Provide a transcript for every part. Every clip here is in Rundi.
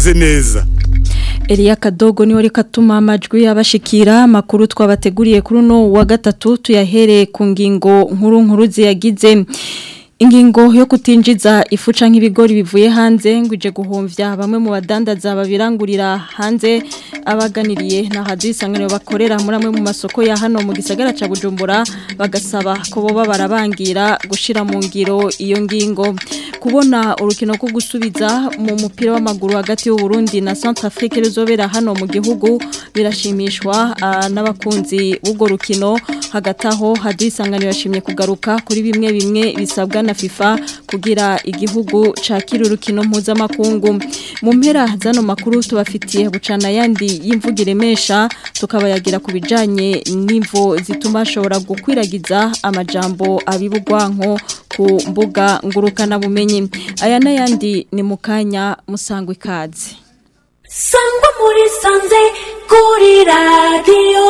bimeze neza. Elia Kadogo niwe reka tuma amajwi abashikira makuru twabateguriye kuri no wa gatatu tuyahere ku ngingo nkuru ziyagize. Ingingo yo kutinjiza ifu canke ibigori bivuye hanze ngwije guhomvya bamwe mu badandaza babirangurira hanze abaganiriye na hadisangano bakorera muri amwe mu masoko ya hano mu gisagara ca Bujumbura bagasaba ko boba barabangira gushira mu ngiro iyo ngingo. Kubona urukino rwo gusubiza mu mupira w'amaguru hagati y'u Burundi na Centrafrique ruzobera hano mu gihugu birashimishwa n'abakunzi b'ubwo rukino hagati aho hadisangano yashimye kugaruka kuri bimwe bisabwa na FIFA kugira igihugu cakira urukino mpuzamakungu. Mu mpera zano makuru tubafitiye bucana yandi y'imvugire mesha tukabayagira kubijanye n'imvo zituma ashobora gukwiragiza amajambo abibugwanko ku mbuga ngurukana bumenyi. Aya n'ayandi ni mukanya musangwe ikaze. Sangwa muri sanze kuri radio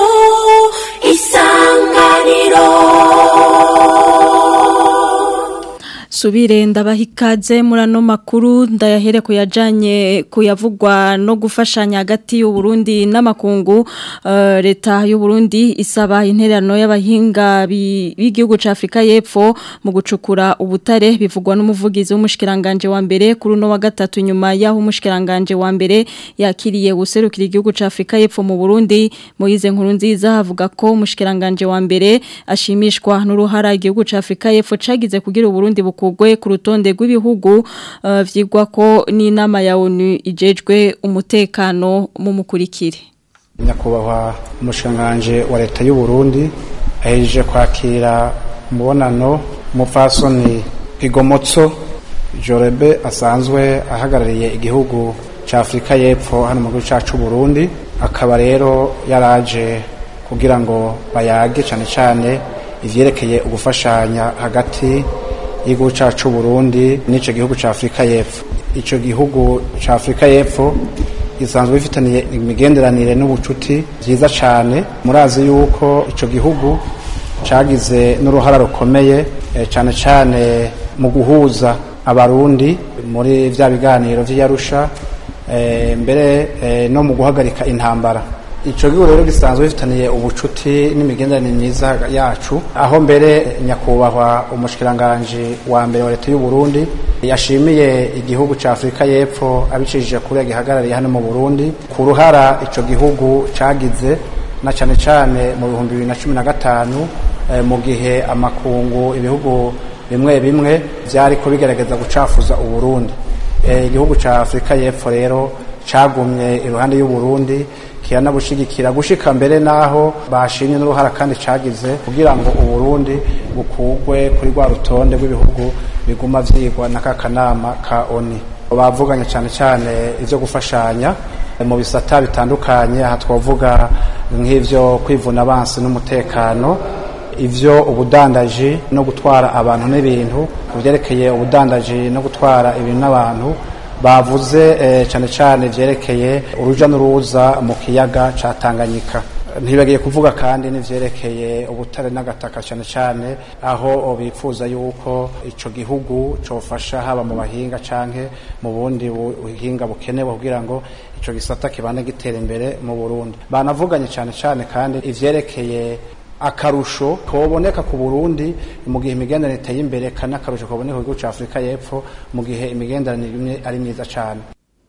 Isanganiro. Subire ndabahikaze murano makuru ndayahere kuyajanye kuyavugwa no gufashanya hagati y'u Burundi n'amakungu. Leta y'u Burundi isaba intererano y'abahinga b'igihugu ca Afrika y'Epfo mu gucukura ubutare bivugwa n'umuvugizi w'umushikiranganje wa mbere kuri no wa gatatu nyuma yaho umushikiranganje wa mbere yakiriye guserukira igihugu ca Afrika y'Epfo mu Burundi. Moize Nkurunziza avuga ko umushikiranganje wa mbere ashimishwa n'uruhara igihugu ca Afrika y'Epfo cagize kugira u Burundi kugwe ku rutonde rw'ibihugu vyigwa ko n'inama ya ONU ijejwe umutekano mu mukurikire. Nyakubahwa umushanganje wa leta y'u Burundi ahejeje kwakira umubonano umupfasoni Igomotso Jorebe asanzwe ahagarariye igihugu ca Afrika y'Epfo hano mu gihugu cacu Burundi, akaba rero yaraje kugira ngo bayage cane ivyerekeye ugufashanya hagati igihugu cacu Burundi n'ico gihugu ca Afrika y'Epfo. Ico gihugu ca Afrika y'Epfo gisanzwe bifitaniye imigenderanire n'ubucuti byiza cane. Murazi yuko ico gihugu cagize n'uruhara rukomeye cane mu guhuza abarundi muri vya biganiro vy'Arusha, mbere no mu guhagarika intambara. Ico gihugu rero gisanzwe bifitaniye ubucuti n'imigenderanire myiza yacu, aho mbere nyakubahwa umushikiranganje wa mbere wa leta y'u Burundi yashimiye igihugu ca Afrika y'Epfo abicishije kuri gihagarariye hano mu Burundi ku ruhara ico gihugu cagize na cane mu 2015 mu gihe amakungu ibihugu bimwe vyari ko bigerageza gucafuza u Burundi. Igihugu ca Afrika y'Epfo rero cagumye iruhande y'u Burundi kiyanabushigikira gushika mbere naho bashimye n'uruhara kandi cagize kugira ngo u Burundi bukugwe kuri rwa rutonde rw'ibihugu biguma vyigwa na kakanama ka ONU. Bavuganye cane ivyo gufashanya mu bisata bitandukanye, aha twavuga nk'ivyo kwivuna abansi n'umutekano, ivyo ubudandaji no gutwara abantu n'ibintu, kuvyerekeye ubudandaji no gutwara ibintu n'abantu. Bavuze cane vyerekeye uruja n'uruza mu kiyaga ca Tanganyika. Ntibagiye kuvuga kandi n'ivyerekeye ubutare n'agataka cane aho bifuza yuko ico gihugu cofasha haba mu bahinga canke mu bundi buhinga bukenewe kugira ngo ico gisata kibane gitera imbere mu Burundi. Banavuganye cane kandi ivyerekeye akarusho koboneka ku Burundi mu gihe imigenderanire iteye imbere kandi akarusho koboneka ku gihugu ca Afrika y'Epfo mu gihe imigenderanire ari myiza cane.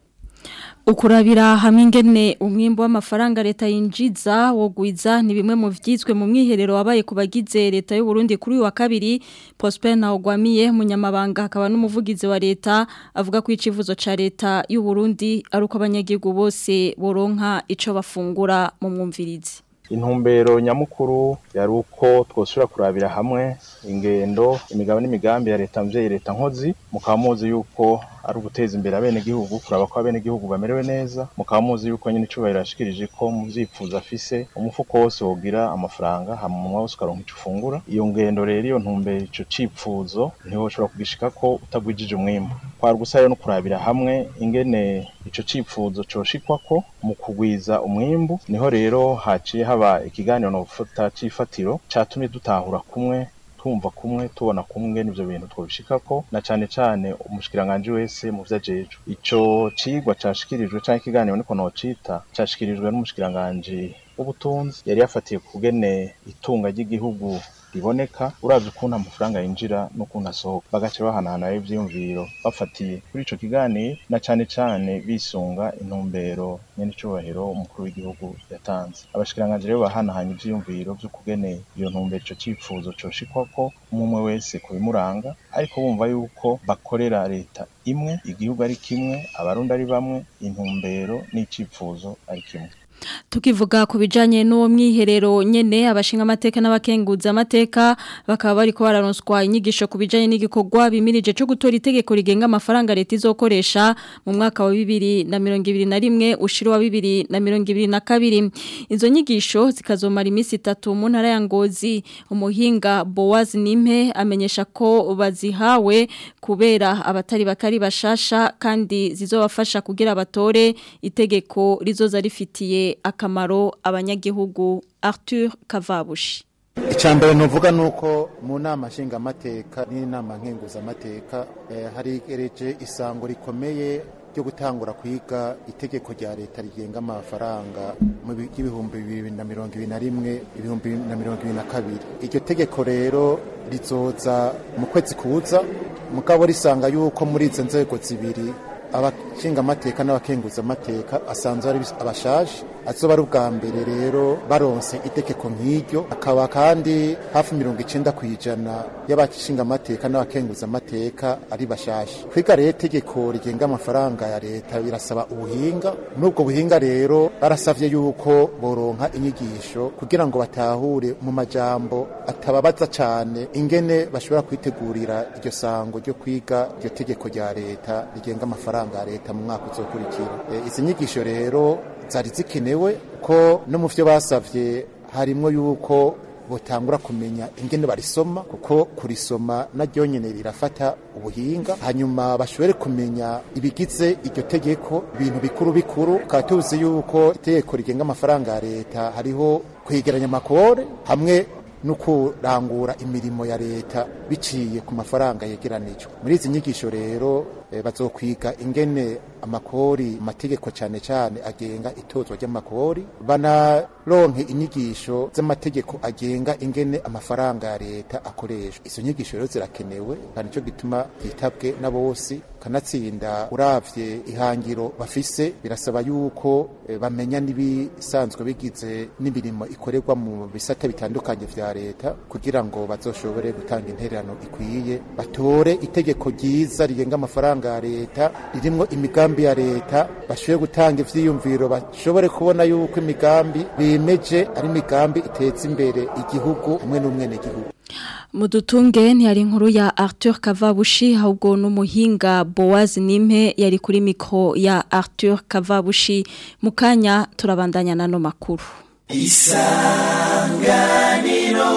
Ukurabira hamwe ingene umwimbo w'amafaranga leta yinjiza wogwiza ni bimwe mu vyizwe mu mwiherero wabaye kubagize leta y'u Burundi kuri uyu wa kabiri. Prosper Ntawugwamiye munyamabanga akaba n'umuvugizi wa leta avuga ko icivuzo ca leta y'u Burundi ari uko abanyagihugu bose boronka ico bafungura mu mwumvirizi. Intumbero nyamukuru yari uko twosura kurabira hamwe ingendo imigabo n'imigambi ya leta mvye leta nkozi, mukamuzi yuko ari uguteza imbere abene gihugu, kuraba ko abene gihugu bamerewe neza, mukamuzi yuko nyine icubahiro yashikirije ko mu vyifuza afise umufuko wose wogira amafaranga hamwe wose ukaronka ico ufungura. Iyo ngendo rero iyo ntumbero ico cipfuzo niho ushobora kugishika ko utagwijije umwimbo. Kwa gusara no kurabira hamwe ingene ico cipfuzo coshikwa ko mu kugwiza umwimbu, niho rero haciye haba ikiganiro no gufata cifatiro catumye dutahura kumwe tumva kumwe tubona kumwe n'ivyo bintu twobishikako na cane umushikiranganje wese mu vyajeje ico cigwa cashikirijwe canke ikiganiro niko nocita cashikirijwe n'umushikiranganje w'ubutunzi yari yafatiye kugene itunga ry'igihugu riboneka uravye ukuntu amafaranga yinjira n'ukuntu asohoka bagace bahanahana ivyiyumviro bafatiye kuri ico kiganiro na cane bisunga intumbero nyene cyubahiro umukuru w'igihugu yatanze abashikiranganje rero bahanahanye ivyiyumviro vyo kugene iyo ntumbero ico cifuzo coshikwako umwe wese kubimuranga ariko bumva yuko bakorera leta imwe igihugu ari kimwe abarundi ari bamwe intumbero n'icifuzo ari kimwe. Tukivuga ku bijanye n'uwo mwiherero nyene abashinga amateka n'abakenguza amateka bakaba bariko bararonswa inyigisho ku bijanye n'igikorwa bimirije cyo gutora itegeko rigenga amafaranga leta izokoresha mu mwaka wa 2021 ushiro wa 2022. Izo nyigisho zikazomara imisi 3 mu ntara ya Ngozi. Umuhinga Boaz Nimpe amenyesha ko bazihawe kubera abatari bakari bashasha kandi zizobafasha kugira abatore itegeko rizoza rifitiye akamaro abanyagihugu. Arthur Kavabushi. Icambere ntuvuga nuko mu nama nshinga amateka n'inama nkenguza amateka hari ereje isango rikomeye ryo gutangura kwiga itegeko rya leta rigenga amafaranga mu bihumbi 2021 2022. Iryo tegeko rero rizoza mu kwezi kuza mugabo risanga yuko muri izo nzego zibiri abashinga amateka n'abakenguza amateka asanzwe ari abashaje azoba ari ubwa mbere rero baronse itegeko nk'iryo akaba kandi hafi 90% y'abashinga amateka n'abakenguza amateka ari bashashe. Kwiga rero itegeko rigenga amafaranga ya leta birasaba ubuhinga n'ubwo buhinga rero barasavye yuko boronka inyigisho kugira ngo batahure mu majambo atababaza cyane ingene bashobora kwitegurira iryo sango ryo kwiga iryo tegeko rya leta rigenga amafaranga ya leta mu mwaka uzokurikira. Izi nyigisho rero zari zikenewe ko no mu vyo basavye harimo yuko botangura kumenya ingene barisoma kuko kurisoma naryo nyene rirafata ubuhinga hanyuma bashobore kumenya ibigize iryo tegeko ibintu bikuru katuzi yuko itegeko rigenga amafaranga ya leta hariho kwegeranya amakore hamwe nukurangura imirimo ya leta biciye ku mafaranga yegeranijwe. Muri izi nyigisho rero bazokwiga ingene amakori amategeko cyane agenga itozwa ry'amakori banaronke inyigisho z'amategeko agenga ingene amafaranga ya leta akoreshwa. Izo nyigisho rero zirakenewe kandi cyo gituma yitabwe na bose kanatsinda uravye ihangiro bafise birasaba yuko bamenya nibisanzwe bigize n'imirimo ikorerwa mu bisata bitandukanye vya leta kugira ngo bazoshobore gutanga intererano ikwiye batore itegeko ryiza rigenga amafaranga ya leta ririmo imigambi ya leta bashoboye gutanga ivyiyumviro bashobore kubona yuko imigambi bimeje ari imigambi iteza imbere igihugu hamwe n'umwene gihugu. Mudutunge ntiyari inkuru ya Arthur Kavabushi ahubwo n'umuhinga Boaz Nimpe yari kuri mikro ya Arthur Kavabushi. Mukanya turabandanya nano makuru. Isanganiro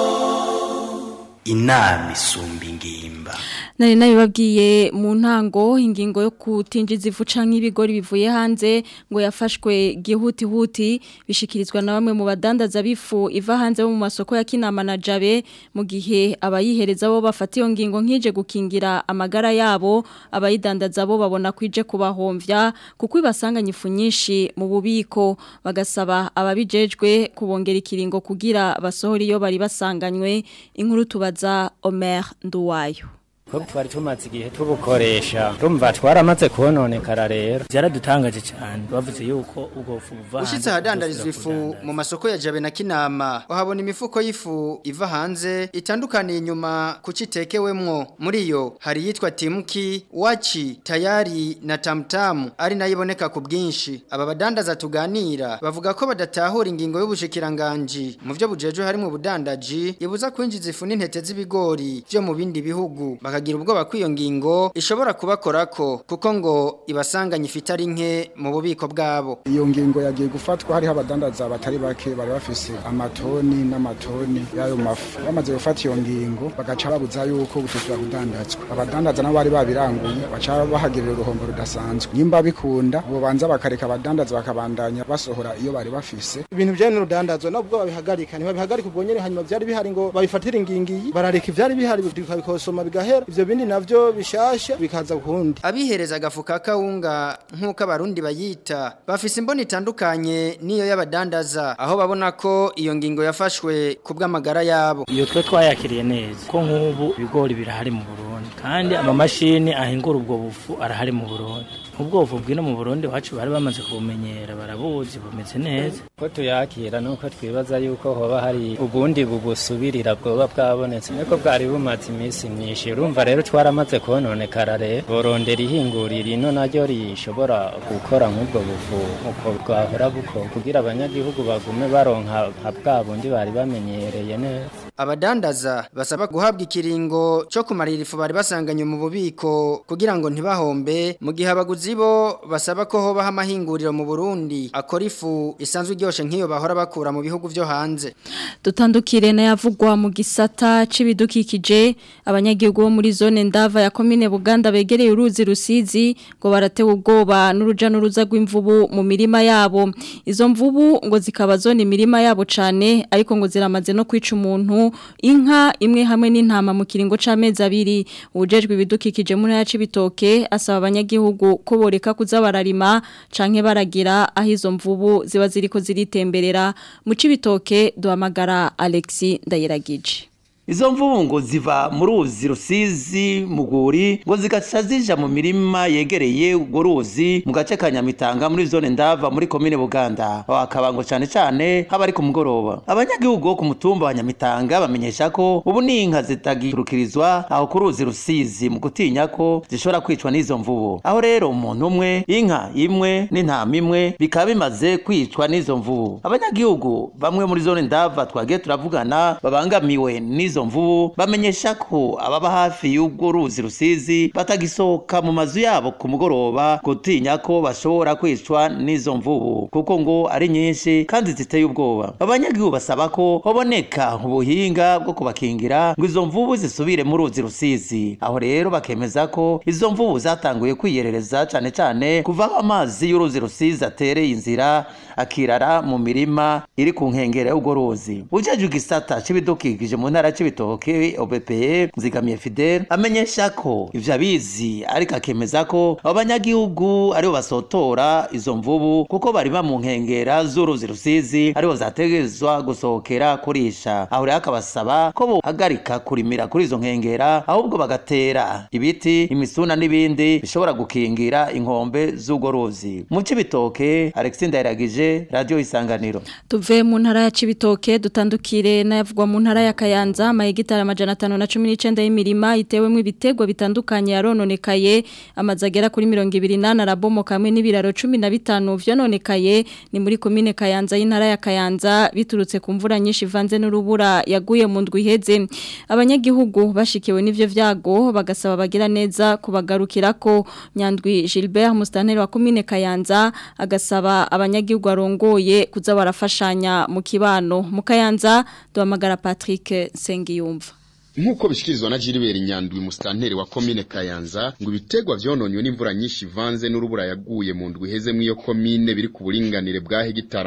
inama isumba ingimba. Nari nabibabwiye mu ntango ingingo yo kutinjiza ifu canke ibigori bivuye hanze ngo yafashwe gihutihuti bishikirizwa na bamwe mu badandaza bifu iva hanze mu masoko ya Kinama na Jabe mu gihe abayihereza bo bafata iyo ngingo nkije gukingira amagara yabo abayidandaza bo babona kwije kubahomvya kuko ibasanganya ifu nyinshi mu bubiko bagasaba ababijejwe kubongera ikiringo kugira basohora iyo bari basanganywe. Inkuru tubaza Omer Nduwayo. Kuko twari tumaze igihe tubukoresha rumva twaramaze kononekara rero byaradutangaje cyane bavuze yuko ubwo fuva ushitse hadandarizwa ifu mu masoko ya Jabe na Kinama uhabona imifuko y'ifu iva hanze itandukaniye inyuma kucitekewemwo muri yo hari yitwa Timuki Wachi Tayari na Tamtamu ari nayiboneka ku bwinshi. Aba badandaza tuganira bavuga ko badatahura ingingo y'ubushikiranganje mu byo bujeje harimo ubudandaji ibuza kwinjiza ifu n'intete z'ibigori byo mu bindi bihugu bakagira ubwoba ko iyo ngingo ishobora kubakorako kuko ngo ibasanganye ifite ari nke mu bubiko bwabo. Iyo ngingo yagiye gufatwa hariho abadandaza batari bake bari bafise amatoni n'amatoni y'ayo mafu. Bamaze gufata iyo ngingo bagaca babuza yuko butosubira kudandazwa. Abadandaza nabo bari babiranguye baca bahagirira uruhombo rudasanzwe. Nimba bikunda bo banza bakareka abadandaza bakabandanya basohora iyo bari bafise. Ibintu bijanye n'urudandazwa nabwo babihagarika ntibabihagarika ubwo nyene hanyuma byari bihari ngo babifatire ingingi barareka ivyari bihari bikabikosoma bigahera ivyo bindi navyo bishasha bikaza kundi. Abihereza agafuka kawunga nkuko abarundi bayita bafise imboni itandukanye niyo y'abadandaza aho babona ko iyo ngingo yafashwe kubw'amagara yabo. Iyo twe twayakiriye neza ko nk'ubu ibigori birahari mu Burundi kandi amamashini ahingura ubwo bufu arahari mu Burundi. Ubwo bufu bwino mu Burundi wacu bari bamaze kubumenyera barabuzi bumeze neza. Ko tuyakira nuko twibaza yuko hoba hari ubundi bugusubirira bwoba bwabonetse niko bwari bumaze iminsi myinshi. Urumva rero twaramaze kononekara rero borondera ihingurira ino naryo rishobora gukora nk'ubwo bufu uko bwahora buko kugira abanyagihugu bagume baronka bwa bundi bari bamenyereye neza. Abadandaza basaba guhabwa ikiringo cyo kumarira ifu bari basanganye mu bubiko kugira ngo ntibahombe mu gihe abaguzi bo basaba ko hoba amahinguriro mu Burundi akora ifu isanzwe iryoshe nk'iyo bahora bakura mu bihugu byo hanze. Dutandukire na yavugwa mu gisata c'ibidukikije abanyagihugu bo muri zone Ndava ya commune Buganda begereye uruzi Rusizi ngo baratewe ubwoba n'uruja n'uruza rw'imvubu mu mirima yabo. Izo mvubu ngo zikaba zone imirima yabo cane ariko ngo ziramaze no kwica umuntu inka imwe hamwe n'intama mu kiringo c'amezi 2 ubujejwe ibidukikije muri ya Cibitoke asaba abanyagihugu ko boreka kuza bararima canke baragira aho izo mvubu ziba ziriko ziritemberera mu Cibitoke duhamagara Alexis Ndayiragije. Izo mvubu ngo ziva mu ruzi Rusizi Muguri ngo zigaca zija mu mirima yegereye urwo ruzi mu gace ka Nyamitanga muri zone Ndava muri commune Buganda akaba ngo cyane haba ari ku mugoroba. Abanyagihugu bo ku mutumba wa Nyamitanga bamenyesha ko ubu n'inka zitagirukirizwa aho ku ruzi Rusizi mu gutinya ko zishobora kwicwa n'izo mvubu. Aho rero umuntu umwe inka imwe n'intama imwe bikaba bimaze kwicwa n'izo mvubu. Abanyagihugu bamwe muri zone Ndava twagiye turavugana babangamiwe n'izo mvubu bamenyesha ko ababa hafi y'ubwo ruzi Rusizi batagisohoka mu mazu yabo ku mugoroba gutinya ko bashobora kwicwa n'izo mvubu kuko ngo ari nyinshi kandi ziteye ubwoba. Abanyagihugu basaba ko haboneka ubuhinga bwo kubakingira ngo izo mvubu zisubire mu ruzi Rusizi. Aho rero bakemeza ko izo mvubu zatanguye kwiyerereza cyane kuva amazi y'uruzi Rusizi atereye inzira akirara mu mirima iri ku nkengera y'ubwo ruzi. Ujeje gisata c'ibidukikije mu ntara Cibitoke OBPE Nzigamiye Fidel amenyesha ko ivyo abizi ariko akemeza ko abanyagihugu aribo basotora izo mvubu kuko bari mu nkengera z'uruzi Rusizi aribo zategezwa gusohokera kurisha. Aho rero akabasaba ko bohagarika kurimira kuri izo nkengera ahubwo bagatera ibiti imisuna n'ibindi bishobora gukingira inkombe z'ugo ruzi. Mu Cibitoke Alexis Ndayiragije Radio Isanganiro. Tuve mu ntara ya Cibitoke dutandukire nayavugwa mu ntara ya Kayanza amahegitari 519 y'imirima itewemwe ibitegwa bitandukanye yarononekaye amazagera kuri 28 arabomoka hamwe n'ibiraro 15 vyononekaye ni muri commune Kayanza y'intara ya Kayanza biturutse ku mvura nyinshi ivanze n'urubura yaguye mu ndwi iheze. Abanyagihugu bashikiwe n'ivyo vyago bagasaba bagira neza kubagarukirako. Nyandwi Gilbert Mustanteri wa commune Kayanza agasaba abanyagihugu arongoye kuza barafashanya mu kibano. Mu Kayanza duhamagara Patrick Sengiyumva. Nkuko bishikirizwa na Gilbert Nyandwi Mustanteri wa commune Kayanza ngo ibitegwa vyononywe n'imvura nyinshi vanze n'urubura yaguye mu ndwi heze mwiyo commune biri ku buringanire bwa hegitara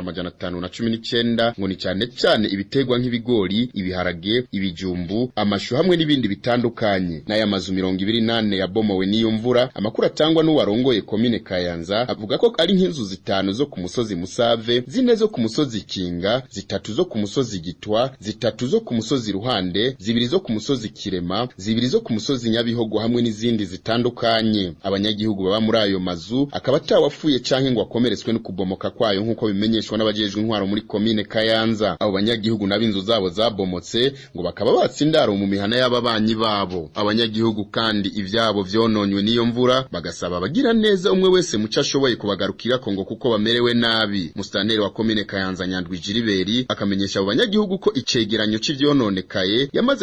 519 ngo ni cyane ibitegwa nk'ibigori, ibiharage, ibijumbu, amashu hamwe n'ibindi bitandukanye. N'aya mazu 28 yabomowe n'iyo mvura. Amakuru atangwa n'uwarongoye commune Kayanza avuga ko ari nk'inzu zitanu zo ku musozi Musave, zine zo ku musozi Kinga, zitatu zo ku musozi Gitwa, zitatu zo ku musozi Ruhande, zibiri zo ku musozi Kirema, zibiri zo ku musozi Nyabihogo hamwe n'izindi zitandukanye. Abanyagihugu baba muri ayo mazu akaba atawafuye canke ngo akomeretswe no kubomoka kwayo nkuko bimenyeshwa n'abajejwe intwaro muri commune Kayanza. Abo banyagihugu nabinzu zabo zabomotse ngo bakaba batsindaro mu mihana y'ababanyi babo. Abanyagihugu kandi ivyabo vyononywe n'iyo mvura bagasaba bagira neza umwe wese muca ashoboye kubagarukira ko ngo kuko bamerewe nabi. Mustanteri wa commune Kayanza Nyandwi Gilbert akamenyesha abo banyagihugu ko icegeranyo c'ivyononekaye yamaze kugishikira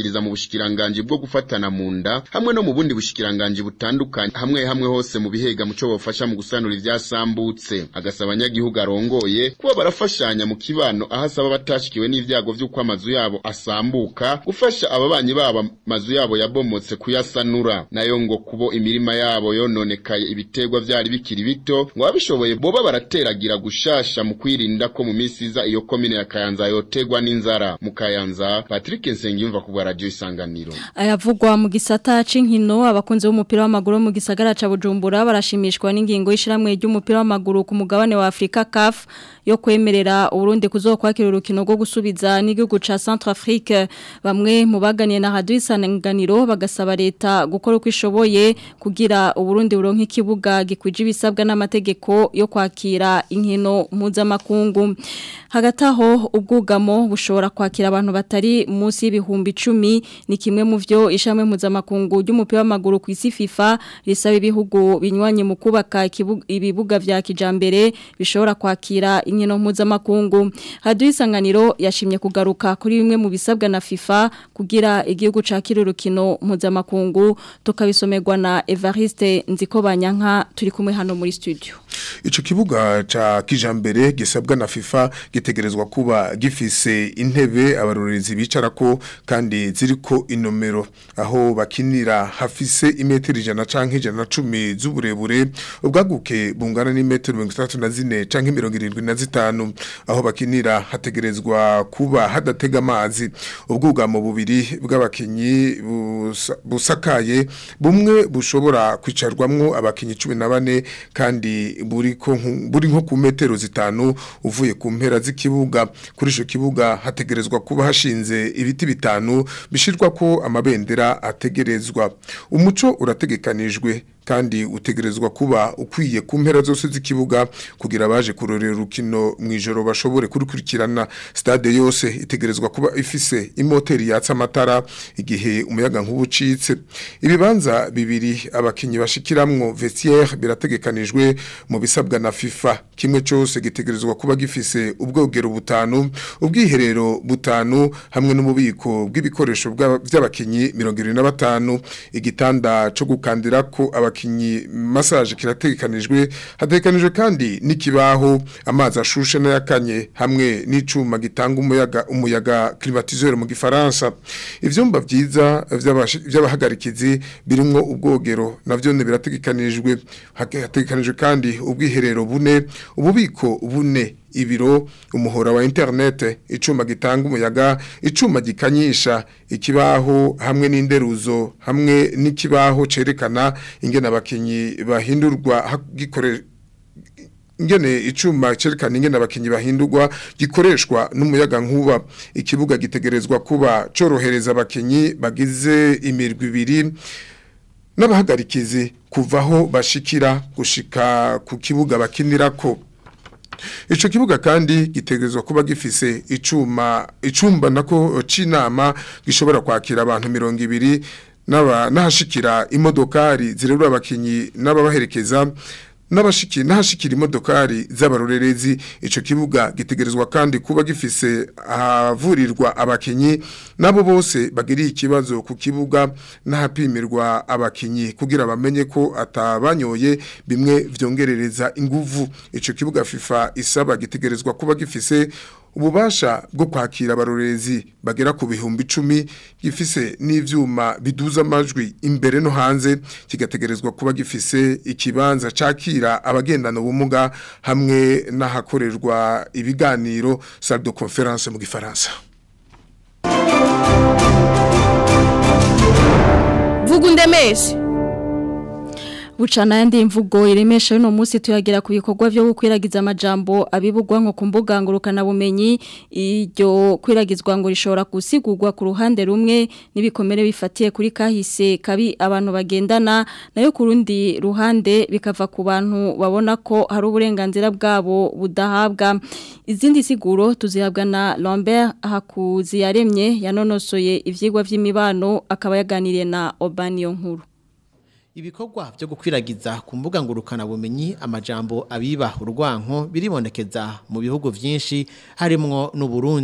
babishikiriza mu bushikiranganje bwo gufatana mu nda hamwe no mu bundi bushikiranganje butandukanye hamwe hose mu bihega muco bofasha mu gusanura ivyasambutse agasaba abanyagihugu arongoye kuba barafashanya mu kibano ahasaba batashikiwe n'ivyago vy'uko amazu yabo asambuka gufasha ababanyi babo amazu yabo yabomotse kuyasanura nayo ngo kubo imirima yabo yononekaye ibitegwa vyari bikiri bito ngo babishoboye boba barateragira gushasha mu kwirinda ko mu misiza iyo komine ya Kayanza yotegwa n'inzara mu Kayanza Patrick Nsengiyumva ku radio Isanganiro ayavugwa mu gisata c'inkino abakunzi b'umupira w'amaguru mu gisagara ca Bujumbura barashimishwa n'ingingo y'ishiramwe ry'umupira w'amaguru ku mugabane wa Afrika CAF yo kwemerera Uburundi kuzokwakira urukino rwo gusubiza n'igihugu ca Centrafrique bamwe mu baganiye na radio Isanganiro bagasaba leta gukora uko ishoboye kugira Uburundi buronke ikibuga gikwije ibisabwa n'amategeko yo kwakira inkino mpuzamakungu hagati aho ubwugamo bushobora kwakira abantu batari munsi y'ibihumbi 10 ni kimwe mu vyo ishamwe mpuzamakungu ry'umupira w'amaguru ku isi FIFA risaba ibihugu binywanye mu kubaka ibibuga vya kijambere bishobora kwakira inkino mpuzamakungu radio Isanganiro yashimye kugaruka kuri bimwe mu bisabwa na FIFA kugira igihugu cakira urukino mpuzamakungu tukabisomerwa na Evariste Nzikobanyanka turi kumwe hano muri studio. Ico kibuga ca kijambere gisabwa na FIFA gitegerezwa kuba gifise intebe abarorezi bicarako kandi ziriko inomero aho bakinira hafise imetero 100 canke 110 z'uburebure ubwaguke bungana n'imetero 34 canke 75 aho bakinira hategerezwa kuba hadatega amazi ubwugamo bubiri bw'abakinyi busakaye bumwe bushobora kwicarwamwo abakinyi 14 kandi buri nko ku metero 5 uvuye ku mpera z'ikibuga kuri ico kibuga hategerezwa kuba hashinze ibiti 5 bishirwa ko amabendera ategerezwa umuco urategekanijwe kandi utegerezwa kuba ukwiye ku mpera zose z'ikibuga kugira baje kurorera urukino mwijoro bashobore kurukurikirana stade yose itegerezwa kuba ifise imoteri yatsa amatara igihe umuyaga nk'ubucitse ibibanza bibiri abakinyi bashikiramwo vestiaire birategekanijwe mu bisabwa na FIFA kimwe cyose gitegerezwa kuba gifise ubwogero butanu ubwiherero butanu hamwe n'umubiko bw'ibikoresho by'abakinyi 25 igitanda cyo gukandirako abakinyi massage kirategekanijwe hategekanijwe kandi n'ikibaho amazi ashushe n'ayakanye hamwe n'icuma gitanga umuyaga climatiseur mu gifaransa ivyumba vyiza by'abahagarikizi birimwo ubwogero navyo birategekanijwe hategekanijwe kandi ubwiherero bune ububiko bune ibiro umuhora wa internet icuma gitanga umuyaga icuma gikanyisha ikibaho hamwe n'inderuzo hamwe n'ikibaho cerekana ingene abakinyi bahindurwa ingene icuma cerekana ingene abakinyi bahindurwa gikoreshwa n'umuyaga nkuba ikibuga gitegerezwa kuba corohereza abakinyi bagize imirwi ibiri n'abahagarikizi kuvaho bashikira gushika ku kibuga bakinirako ico kibuga kandi gitegerezwa kuba gifise icumba nako cinama gishobora kwakira abantu 200 n'ahashikira imodokari zirerura abakinyi n'ababaherekeza n'ahashikira imodokari z'abarorerezi ico kibuga gitegerezwa kandi kuba gifise ahavurirwa abakinyi nabo bose bagiriye ikibazo ku kibuga n'ahapimirwa abakinyi kugira bamenye ko atabanyoye bimwe vyongerereza inguvu ico kibuga FIFA isaba gitegerezwa kuba gifise ububasha bwo kwakira abarorezi bagera ku bihumbi 10 gifise n'ivyuma biduza amajwi imbere no hanze kigategerezwa kuba gifise ikibanza cakira abagendana ubumuga hamwe n'ahakorerwa ibiganiro salle de conférence mu gifaransa. Vugundemeshe Bucana yandi imvugo iremesha no musi tuyagira ku bikorwa byo gukwiragiza amajambo abibugwa nko kumbuga ngurukana bumenyi iryo kwiragizwa ngo rishobora gusigurwa ku ruhande rumwe nibikomere bifatiye kuri kahise kabi abantu bagendana nayo ku rundi ruhande bikava ku bantu babona ko hari uburenganzira bwabo budahabwa izindi siguro tuzihabwa na Lambert Hakuziyaremye yanonosoye ivyigwa vy'imibano akaba yaganiriye na Obaniyo nkuru. Ibikorwa byo gukwiragiza ku mbuga ngurukana bumenyi amajambo abiba urwanko biribonekeza mu bihugu vyinshi harimwo n'u Burundi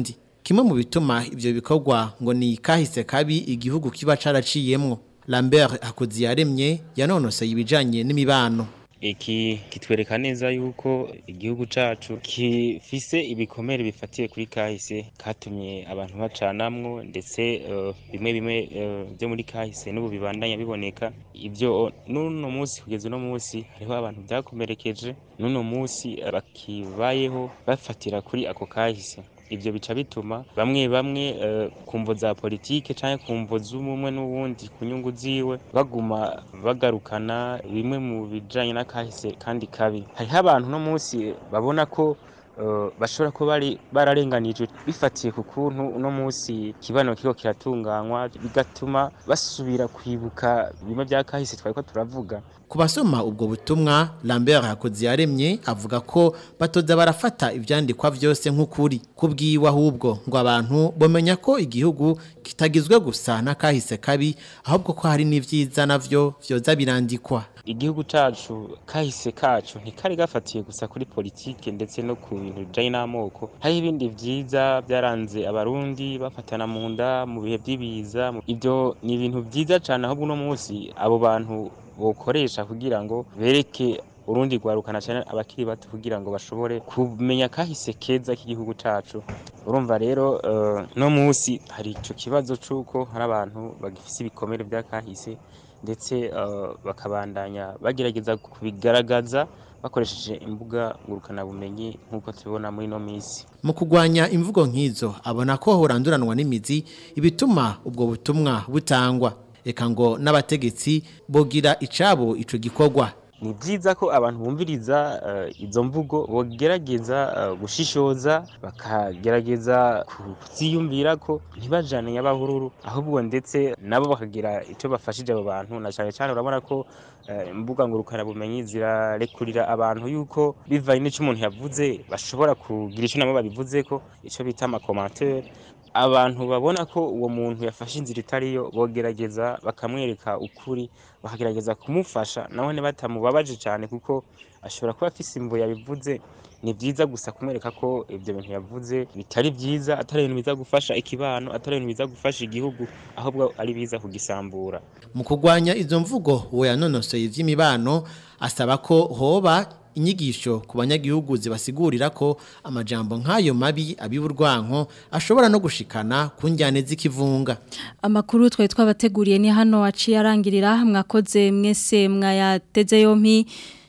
kimwe mu bituma ivyo bikorwa ngo ni kahise kabi igihugu kiba caraciyemwo. Lambert Hakuziyaremye yanonoseye ibijanye n'imibano. Iki kitwereka neza yuko igihugu cacu kifise ibikomere bifatiye kuri kahise katumye abantu bacanamwo ndetse bimwe byo muri kahise n'ubu bibandanya biboneka ibyo nuno munsi kugeza no munsi hariho abantu byakomerekeje nuno munsi bakibayeho bafatira kuri ako kahise. Ibyo bica bituma bamwe kumvo za politike canke kumvo z'umwe n'uwundi kunyungu ziwe baguma bagarukana bimwe mu bijanye na kahise kandi kabi. Hariho abantu no munsi babona ko bashobora ko bari bararenganijwe bifatiye ku kuntu uno munsi kibano kiko kiratunganywa bigatuma basubira kwibuka bimwe bya kahise twariko turavuga. Kubasoma ubwo butumwa Lambert Hakuziyaremye avuga ko batoza barafata ivyandikwa vyose nk'ukuri kubwiwa ahubwo ngo abantu bomenya ko igihugu kitagizwe gusa na kahise kabi ahubwo ko hari n'ivyiza navyo vyoza birandikwa. Igihugu cacu kahise kacu ntikari gafatiye gusa kuri politike ndetse no ku bintu bijanye n'amoko. Hari ibindi vyiza byaranze abarundi bafatana mu nda mu bihe by'ibiza. Ibyo ni ibintu vyiza cyane ahubwo no munsi abo bantu bokoresha kugira ngo bereke urundi rwarukana cyane abakiri bato kugira ngo bashobore kumenya kahise keza k'igihugu cacu. Urumva rero no munsi hari ico kibazo cuko hari abantu bagifise ibikomere bya kahise ndetse bakabandanya bagerageza kubigaragaza bakoresheje imbuga ngurukana bumenyi nkuko tubibona muri no misi. Mu kugwanya imvugo nk'izo abona ko horanduranwa n'imizi ibituma ubwo butumwa butangwa. Eka ngo n'abategetsi bogira icabo ico gikorwa. Ni byiza ko abantu bumviriza izo mvugo bogerageza gushishoza bakagerageza kuziyumvira ko ntibajane y'abahururu ahubwo ndetse nabo bakagira ico bafashije abo bantu na cyane cyane urabona ko imbuga ngurukana bumenyi zirarekurira abantu yuko bivaye n'ico umuntu yavuze bashobora kugira ico nabo babivuze ko ico bita ama commentaire. Abantu babona ko uwo muntu yafashe inzira itariyo bogerageza bakamwereka ukuri bakagerageza kumufasha nawe ne batamubabaje cyane kuko ashobora kuba afise imvo yabivuze. Ni byiza gusa kumwereka ko ibyo bintu yavuze bitari byiza atari ibintu biza gufasha ikibano atari ibintu biza gufasha igihugu ahubwo ari biza kugisambura. Mu kugwanya izo mvugo uwo yanonosoye ivy'imibano asaba ko hoba inyigisho ku banyagihugu zibasigurira ko amajambo nk'ayo mabi abiburwanko ashobora no gushikana ku njyane z'ikivunga. Amakuru twaye twabateguriye ni hano aciye arangirira mwakoze mwese mwayateze yompi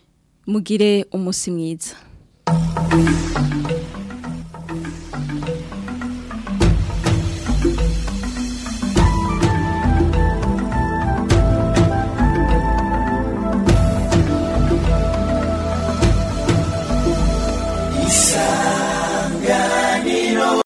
mugire umusi mwiza.